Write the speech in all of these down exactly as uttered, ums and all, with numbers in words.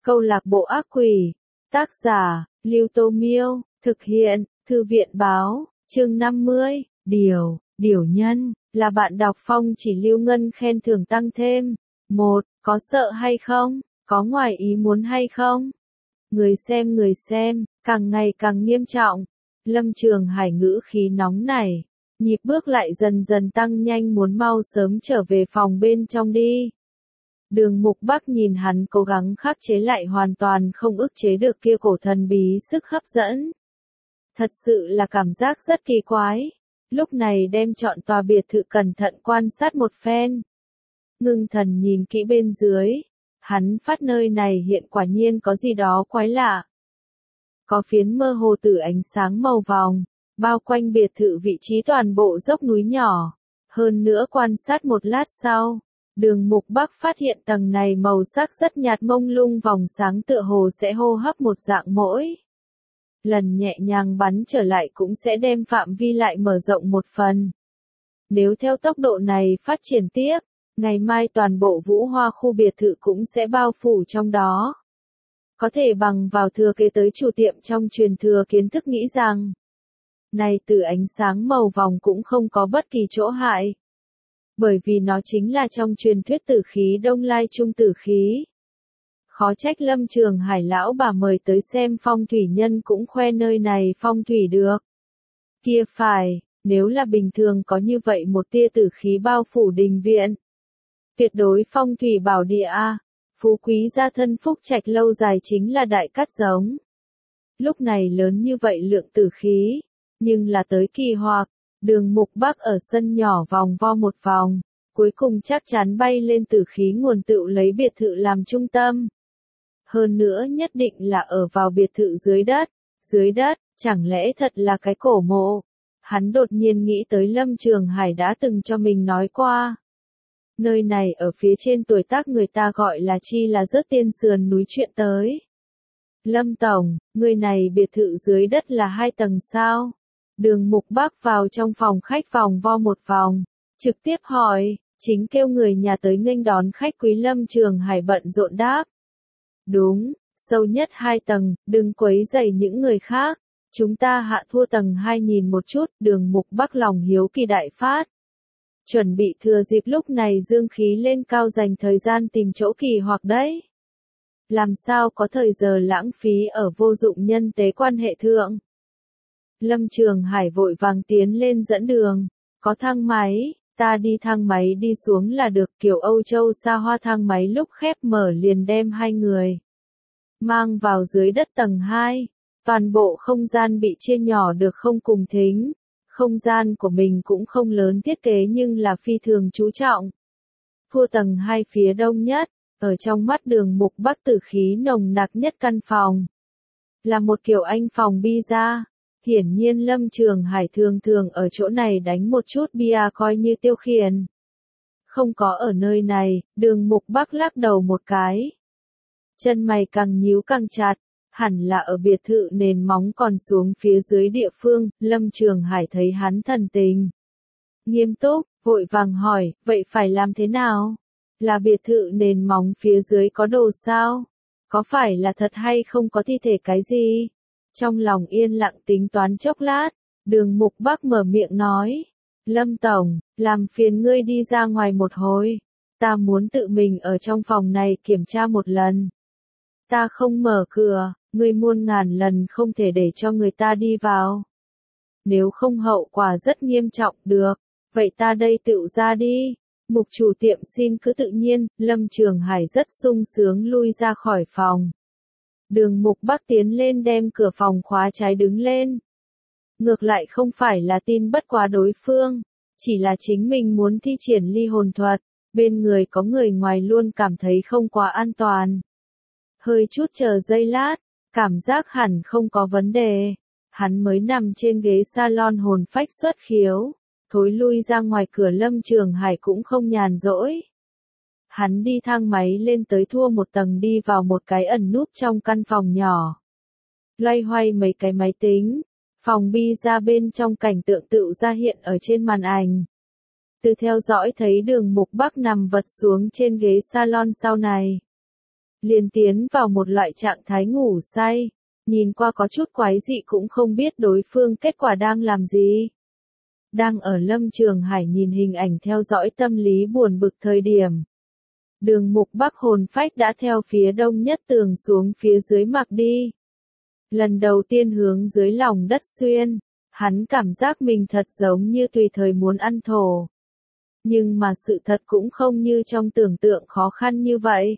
Câu lạc bộ ác quỷ. Tác giả, Lưu Tô Miêu. Thực hiện, Thư viện Báo. Chương năm mươi. Điều, điều nhân, là bạn đọc Phong Chỉ Lưu Ngân khen thưởng tăng thêm. một. Có sợ hay không? Có ngoài ý muốn hay không? Người xem người xem, càng ngày càng nghiêm trọng. Lâm Trường Hải ngữ khí nóng nảy. Nhịp bước lại dần dần tăng nhanh, muốn mau sớm trở về phòng bên trong đi. Đường Mục Bắc nhìn hắn cố gắng khắc chế lại hoàn toàn không ức chế được kia cổ thần bí sức hấp dẫn. Thật sự là cảm giác rất kỳ quái. Lúc này đem chọn tòa biệt thự cẩn thận quan sát một phen. Ngưng thần nhìn kỹ bên dưới. Hắn phát nơi này hiện quả nhiên có gì đó quái lạ. Có phiến mơ hồ tử ánh sáng màu vòng, bao quanh biệt thự vị trí toàn bộ dốc núi nhỏ. Hơn nữa quan sát một lát sau, Đường Mục Bắc phát hiện tầng này màu sắc rất nhạt mông lung, vòng sáng tựa hồ sẽ hô hấp một dạng mỗi lần nhẹ nhàng bắn trở lại cũng sẽ đem phạm vi lại mở rộng một phần. Nếu theo tốc độ này phát triển tiếp, ngày mai toàn bộ Vũ Hoa khu biệt thự cũng sẽ bao phủ trong đó. Có thể bằng vào thừa kế tới chủ tiệm trong truyền thừa kiến thức nghĩ rằng, này từ ánh sáng màu vòng cũng không có bất kỳ chỗ hại. Bởi vì nó chính là trong truyền thuyết tử khí Đông Lai Trung tử khí. Khó trách Lâm Trường Hải lão bà mời tới xem phong thủy nhân cũng khoe nơi này phong thủy được. Kia phải, nếu là bình thường có như vậy một tia tử khí bao phủ đình viện. Tuyệt đối phong thủy bảo địa a, phú quý gia thân phúc trạch lâu dài chính là đại cát giống. Lúc này lớn như vậy lượng tử khí, nhưng là tới kỳ hoặc, Đường Mục Bắc ở sân nhỏ vòng vo một vòng, cuối cùng chắc chắn bay lên tử khí nguồn tựu lấy biệt thự làm trung tâm. Hơn nữa nhất định là ở vào biệt thự dưới đất, dưới đất, chẳng lẽ thật là cái cổ mộ? Hắn đột nhiên nghĩ tới Lâm Trường Hải đã từng cho mình nói qua. Nơi này ở phía trên tuổi tác người ta gọi là chi là rớt tiên sườn núi chuyện tới. Lâm Tổng, người này biệt thự dưới đất là hai tầng sao? Đường Mục Bắc vào trong phòng khách vòng vo một vòng, trực tiếp hỏi, chính kêu người nhà tới nghênh đón khách quý. Lâm Trường Hải bận rộn đáp. Đúng, sâu nhất hai tầng, đừng quấy rầy những người khác, chúng ta hạ thua tầng hai nhìn một chút. Đường Mục Bắc lòng hiếu kỳ đại phát. Chuẩn bị thừa dịp lúc này dương khí lên cao dành thời gian tìm chỗ kỳ hoặc đấy. Làm sao có thời giờ lãng phí ở vô dụng nhân tế quan hệ thượng. Lâm Trường Hải vội vàng tiến lên dẫn đường. Có thang máy, ta đi thang máy đi xuống là được. Kiểu Âu Châu xa hoa thang máy lúc khép mở liền đem hai người mang vào dưới đất tầng hai. Toàn bộ không gian bị chia nhỏ được không cùng thính. Không gian của mình cũng không lớn thiết kế nhưng là phi thường chú trọng. Thua tầng hai phía đông nhất, ở trong mắt Đường Mục Bắc tử khí nồng nặc nhất căn phòng. Là một kiểu Anh phòng pizza. Hiển nhiên Lâm Trường Hải thường thường ở chỗ này đánh một chút bia coi như tiêu khiển. Không có ở nơi này, Đường Mục Bắc lắc đầu một cái. Chân mày càng nhíu càng chặt, hẳn là ở biệt thự nền móng còn xuống phía dưới địa phương. Lâm Trường Hải thấy hắn thần tình nghiêm túc, vội vàng hỏi, vậy phải làm thế nào? Là biệt thự nền móng phía dưới có đồ sao? Có phải là thật hay không có thi thể cái gì? Trong lòng yên lặng tính toán chốc lát, Đường Mục Bắc mở miệng nói. Lâm Tổng, làm phiền ngươi đi ra ngoài một hồi. Ta muốn tự mình ở trong phòng này kiểm tra một lần. Ta không mở cửa, ngươi muôn ngàn lần không thể để cho người ta đi vào. Nếu không hậu quả rất nghiêm trọng. Được, vậy ta đây tự ra đi. Mục chủ tiệm xin cứ tự nhiên. Lâm Trường Hải rất sung sướng lui ra khỏi phòng. Đường Mục Bắc tiến lên đem cửa phòng khóa trái đứng lên. Ngược lại không phải là tin bất quá đối phương, chỉ là chính mình muốn thi triển ly hồn thuật, bên người có người ngoài luôn cảm thấy không quá an toàn. Hơi chút chờ giây lát, cảm giác hẳn không có vấn đề. Hắn mới nằm trên ghế salon hồn phách xuất khiếu, thối lui ra ngoài cửa. Lâm Trường Hải cũng không nhàn rỗi. Hắn đi thang máy lên tới thua một tầng đi vào một cái ẩn núp trong căn phòng nhỏ. Loay hoay mấy cái máy tính, phòng bi ra bên trong cảnh tượng tự ra hiện ở trên màn ảnh. Từ theo dõi thấy Đường Mục Bắc nằm vật xuống trên ghế salon sau này. liền tiến vào một loại trạng thái ngủ say, nhìn qua có chút quái dị cũng không biết đối phương kết quả đang làm gì. Đang ở Lâm Trường Hải nhìn hình ảnh theo dõi tâm lý buồn bực thời điểm. Đường Mục Bắc hồn phách đã theo phía đông nhất tường xuống phía dưới mặc đi. Lần đầu tiên hướng dưới lòng đất xuyên, hắn cảm giác mình thật giống như tùy thời muốn ăn thổ. Nhưng mà sự thật cũng không như trong tưởng tượng khó khăn như vậy.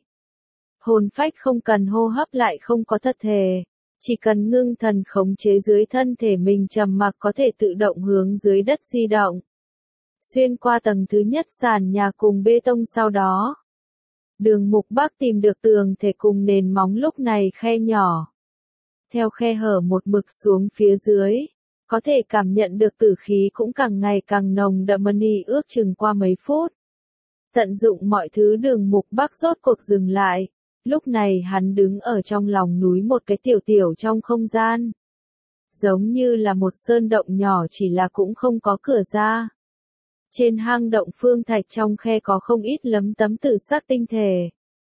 Hồn phách không cần hô hấp lại không có thật thể, chỉ cần ngưng thần khống chế dưới thân thể mình trầm mặc có thể tự động hướng dưới đất di động. Xuyên qua tầng thứ nhất sàn nhà cùng bê tông sau đó. Đường Mục Bắc tìm được tường thể cùng nền móng lúc này khe nhỏ. Theo khe hở một mực xuống phía dưới, có thể cảm nhận được tử khí cũng càng ngày càng nồng đậm mani ước chừng qua mấy phút. Tận dụng mọi thứ Đường Mục Bắc rốt cuộc dừng lại, lúc này hắn đứng ở trong lòng núi một cái tiểu tiểu trong không gian. Giống như là một sơn động nhỏ chỉ là cũng không có cửa ra. Trên hang động phương thạch trong khe có không ít lấm tấm tự sắc tinh thể.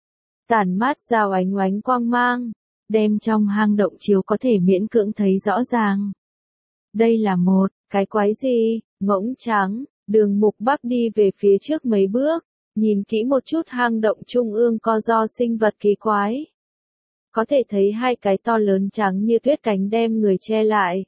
Tản mát ra ánh oánh quang mang, đem trong hang động chiếu có thể miễn cưỡng thấy rõ ràng. Đây là một cái quái gì, ngỗng trắng, Đường Mục Bắc đi về phía trước mấy bước, nhìn kỹ một chút hang động trung ương co do sinh vật kỳ quái. Có thể thấy hai cái to lớn trắng như tuyết cánh đem người che lại.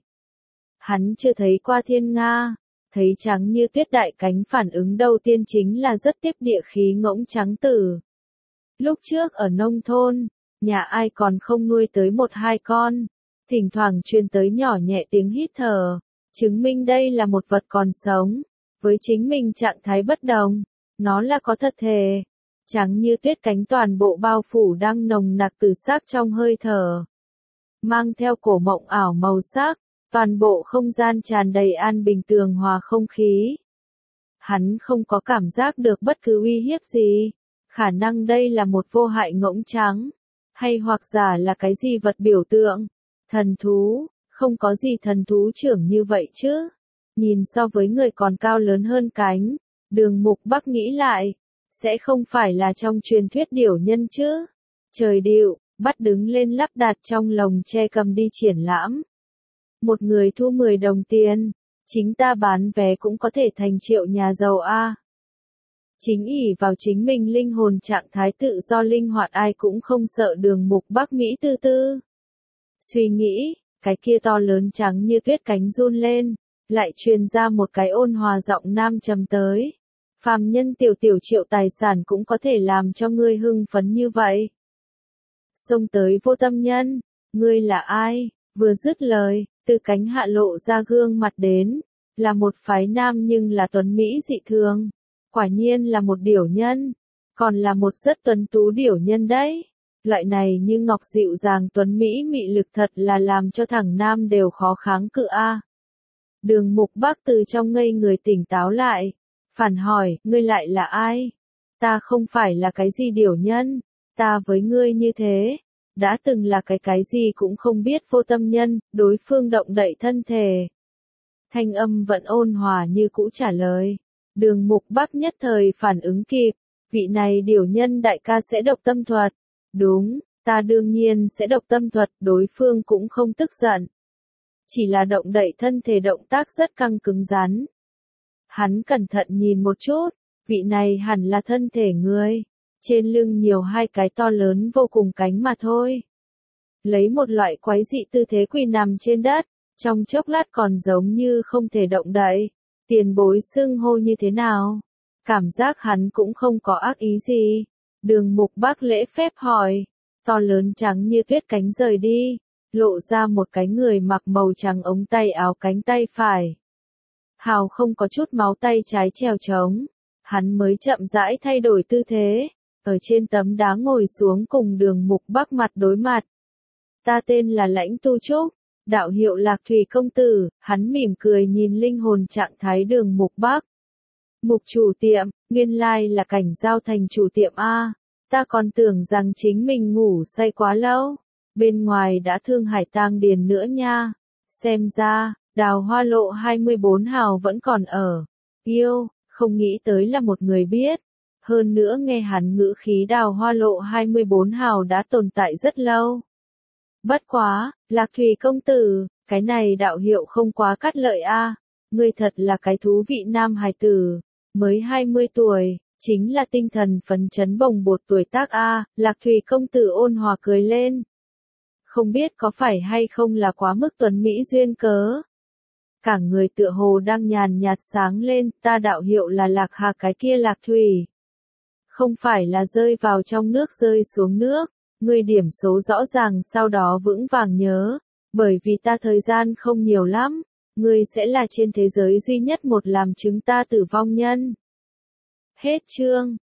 Hắn chưa thấy qua thiên nga, thấy trắng như tuyết đại cánh phản ứng đầu tiên chính là rất tiếp địa khí ngỗng trắng tử. Lúc trước ở nông thôn, nhà ai còn không nuôi tới một hai con, thỉnh thoảng truyền tới nhỏ nhẹ tiếng hít thở, chứng minh đây là một vật còn sống, với chính mình trạng thái bất đồng, nó là có thật thể, trắng như tuyết cánh toàn bộ bao phủ đang nồng nặc từ sắc trong hơi thở, mang theo cổ mộng ảo màu sắc, toàn bộ không gian tràn đầy an bình tường hòa không khí. Hắn không có cảm giác được bất cứ uy hiếp gì, khả năng đây là một vô hại ngỗng trắng, hay hoặc giả là cái gì vật biểu tượng, thần thú, không có gì thần thú trưởng như vậy chứ. Nhìn so với người còn cao lớn hơn cánh, Đường Mục Bắc nghĩ lại, sẽ không phải là trong truyền thuyết điểu nhân chứ. Trời điệu, bắt đứng lên lắp đặt trong lồng tre cầm đi triển lãm. Một người thu mười đồng tiền, chính ta bán vé cũng có thể thành triệu nhà giàu a. Chính ỷ vào chính mình linh hồn trạng thái tự do linh hoạt ai cũng không sợ Đường Mục Bắc Mỹ tư tư. Suy nghĩ, cái kia to lớn trắng như tuyết cánh run lên, lại truyền ra một cái ôn hòa giọng nam trầm tới. Phàm nhân tiểu tiểu triệu tài sản cũng có thể làm cho ngươi hưng phấn như vậy. Xông tới Vô Tâm Nhân, ngươi là ai? Vừa dứt lời, từ cánh hạ lộ ra gương mặt đến, là một phái nam nhưng là tuấn Mỹ dị thường. Quả nhiên là một điểu nhân, còn là một rất tuấn tú điểu nhân đấy. Loại này như ngọc dịu dàng tuấn Mỹ mị lực thật là làm cho thằng nam đều khó kháng cự a. Đường Mục Bắc từ trong ngây người tỉnh táo lại, phản hỏi, ngươi lại là ai? Ta không phải là cái gì điểu nhân, ta với ngươi như thế, đã từng là cái cái gì cũng không biết Vô Tâm Nhân, đối phương động đậy thân thể. Thanh âm vẫn ôn hòa như cũ trả lời. Đường Mục Bắc nhất thời phản ứng kịp, vị này điểu nhân đại ca sẽ độc tâm thuật. Đúng, ta đương nhiên sẽ độc tâm thuật, đối phương cũng không tức giận. Chỉ là động đậy thân thể động tác rất căng cứng rắn. Hắn cẩn thận nhìn một chút, vị này hẳn là thân thể người, trên lưng nhiều hai cái to lớn vô cùng cánh mà thôi. Lấy một loại quái dị tư thế quỳ nằm trên đất, trong chốc lát còn giống như không thể động đậy. Tiền bối xưng hô như thế nào? Cảm giác hắn cũng không có ác ý gì. Đường Mục Bắc lễ phép hỏi, to lớn trắng như tuyết cánh rời đi, lộ ra một cái người mặc màu trắng ống tay áo cánh tay phải. Hào không có chút máu tay trái trèo trống, hắn mới chậm rãi thay đổi tư thế, ở trên tấm đá ngồi xuống cùng Đường Mục Bắc mặt đối mặt. Ta tên là Lãnh Tu Trúc, đạo hiệu Lạc Thủy công tử, hắn mỉm cười nhìn linh hồn trạng thái Đường Mục Bắc. Mục chủ tiệm, nguyên lai là Cảnh Giao Thành chủ tiệm a, ta còn tưởng rằng chính mình ngủ say quá lâu, bên ngoài đã thương hải tang điền nữa nha. Xem ra, Đào Hoa lộ hai mươi bốn hào vẫn còn ở. Yêu, không nghĩ tới là một người biết Hơn nữa nghe hắn ngữ khí Đào Hoa lộ hai mươi bốn hào đã tồn tại rất lâu. Bất quá, Lạc Thủy công tử, cái này đạo hiệu không quá cắt lợi a. Ngươi thật là cái thú vị nam hài tử, mới hai mươi tuổi, chính là tinh thần phấn chấn bồng bột tuổi tác a. Lạc Thủy công tử ôn hòa cười lên. Không biết có phải hay không là quá mức tuấn mỹ duyên cớ. Cả người tựa hồ đang nhàn nhạt sáng lên, ta đạo hiệu là Lạc Hà, cái kia Lạc Thủy. Không phải là rơi vào trong nước rơi xuống nước, ngươi điểm số rõ ràng sau đó vững vàng nhớ, bởi vì ta thời gian không nhiều lắm, ngươi sẽ là trên thế giới duy nhất một làm chứng ta tử vong nhân. Hết chương.